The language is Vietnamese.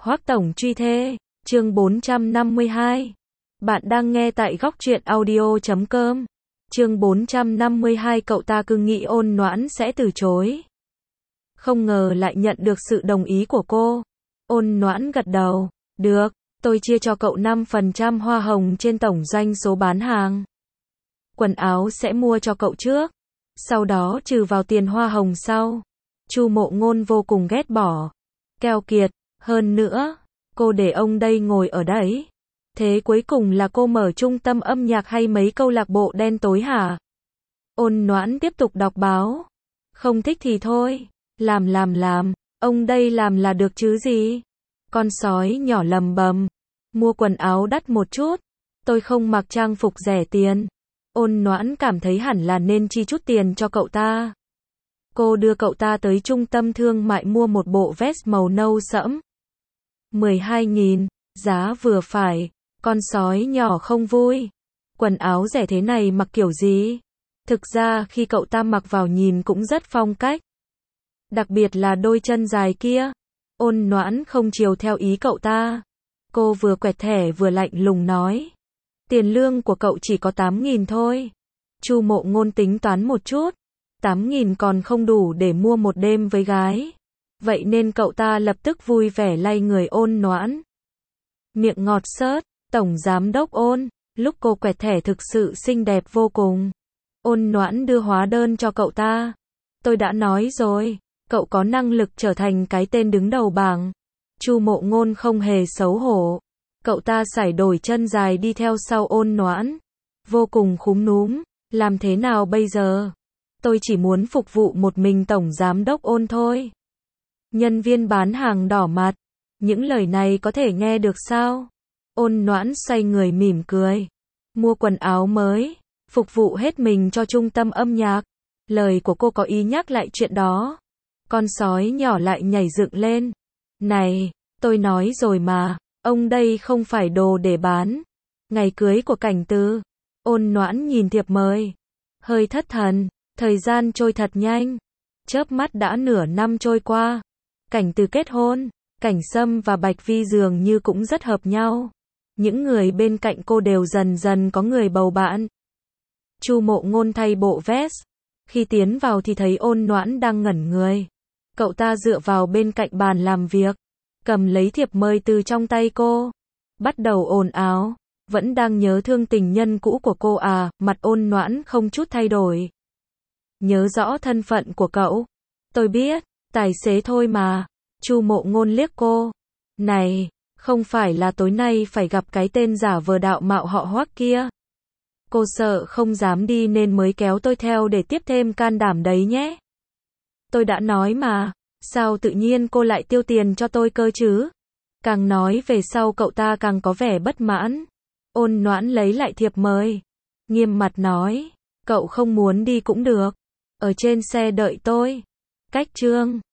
Hoắc Tổng truy thê, chương 452. Bạn đang nghe tại góc truyện audio.com. Chương 452 cậu ta cứ nghĩ Ôn Noãn sẽ từ chối. Không ngờ lại nhận được sự đồng ý của cô. Ôn Noãn gật đầu, được, tôi chia cho cậu 5% hoa hồng trên tổng doanh số bán hàng. Quần áo sẽ mua cho cậu trước, sau đó trừ vào tiền hoa hồng sau. Chu Mộ Ngôn vô cùng ghét bỏ, keo kiệt, hơn nữa, cô để ông đây ngồi ở đấy. Thế cuối cùng là cô mở trung tâm âm nhạc hay mấy câu lạc bộ đen tối hả? Ôn Noãn tiếp tục đọc báo. Không thích thì thôi, làm, ông đây làm là được chứ gì? Con sói nhỏ lầm bầm, mua quần áo đắt một chút, tôi không mặc trang phục rẻ tiền. Ôn Noãn cảm thấy hẳn là nên chi chút tiền cho cậu ta. Cô đưa cậu ta tới trung tâm thương mại mua một bộ vest màu nâu sẫm. 12.000, giá vừa phải, con sói nhỏ không vui. Quần áo rẻ thế này mặc kiểu gì? Thực ra khi cậu ta mặc vào nhìn cũng rất phong cách. Đặc biệt là đôi chân dài kia. Ôn Noãn không chiều theo ý cậu ta. Cô vừa quẹt thẻ vừa lạnh lùng nói. Tiền lương của cậu chỉ có 8.000 thôi. Chu Mộ Ngôn tính toán một chút. 8.000 còn không đủ để mua một đêm với gái. Vậy nên cậu ta lập tức vui vẻ lay người Ôn Noãn. Miệng ngọt xớt, Tổng Giám đốc Ôn, lúc cô quẹt thẻ thực sự xinh đẹp vô cùng. Ôn Noãn đưa hóa đơn cho cậu ta. Tôi đã nói rồi, cậu có năng lực trở thành cái tên đứng đầu bảng. Chu Mộ Ngôn không hề xấu hổ. Cậu ta sải đổi chân dài đi theo sau Ôn Noãn. Vô cùng khúm núm, làm thế nào bây giờ? Tôi chỉ muốn phục vụ một mình Tổng Giám đốc Ôn thôi. Nhân viên bán hàng đỏ mặt. Những lời này có thể nghe được sao? Ôn Noãn xoay người mỉm cười. Mua quần áo mới, phục vụ hết mình cho trung tâm âm nhạc. Lời của cô có ý nhắc lại chuyện đó. Con sói nhỏ lại nhảy dựng lên. Này, tôi nói rồi mà, ông đây không phải đồ để bán. Ngày cưới của Cảnh Từ. Ôn Noãn nhìn thiệp mời. Hơi thất thần, thời gian trôi thật nhanh. Chớp mắt đã nửa năm trôi qua. Cảnh Từ kết hôn. Cảnh Sâm và Bạch Vi dường như cũng rất hợp nhau. Những người bên cạnh cô đều dần dần có người bầu bạn. Chu Mộ Ngôn thay bộ vest. Khi tiến vào thì thấy Ôn Noãn đang ngẩn người. Cậu ta dựa vào bên cạnh bàn làm việc, cầm lấy thiệp mời từ trong tay cô. Bắt đầu ồn ào. Vẫn đang nhớ thương tình nhân cũ của cô à? Mặt Ôn Noãn không chút thay đổi. Nhớ rõ thân phận của cậu. Tôi biết, tài xế thôi mà. Chu Mộ Ngôn liếc cô. Này, không phải là tối nay phải gặp cái tên giả vờ đạo mạo họ Hoắc kia. Cô sợ không dám đi nên mới kéo tôi theo để tiếp thêm can đảm đấy nhé. Tôi đã nói mà, sao tự nhiên cô lại tiêu tiền cho tôi cơ chứ? Càng nói về sau cậu ta càng có vẻ bất mãn. Ôn Noãn lấy lại thiệp mời. Nghiêm mặt nói, cậu không muốn đi cũng được. Ở trên xe đợi tôi. Cách chương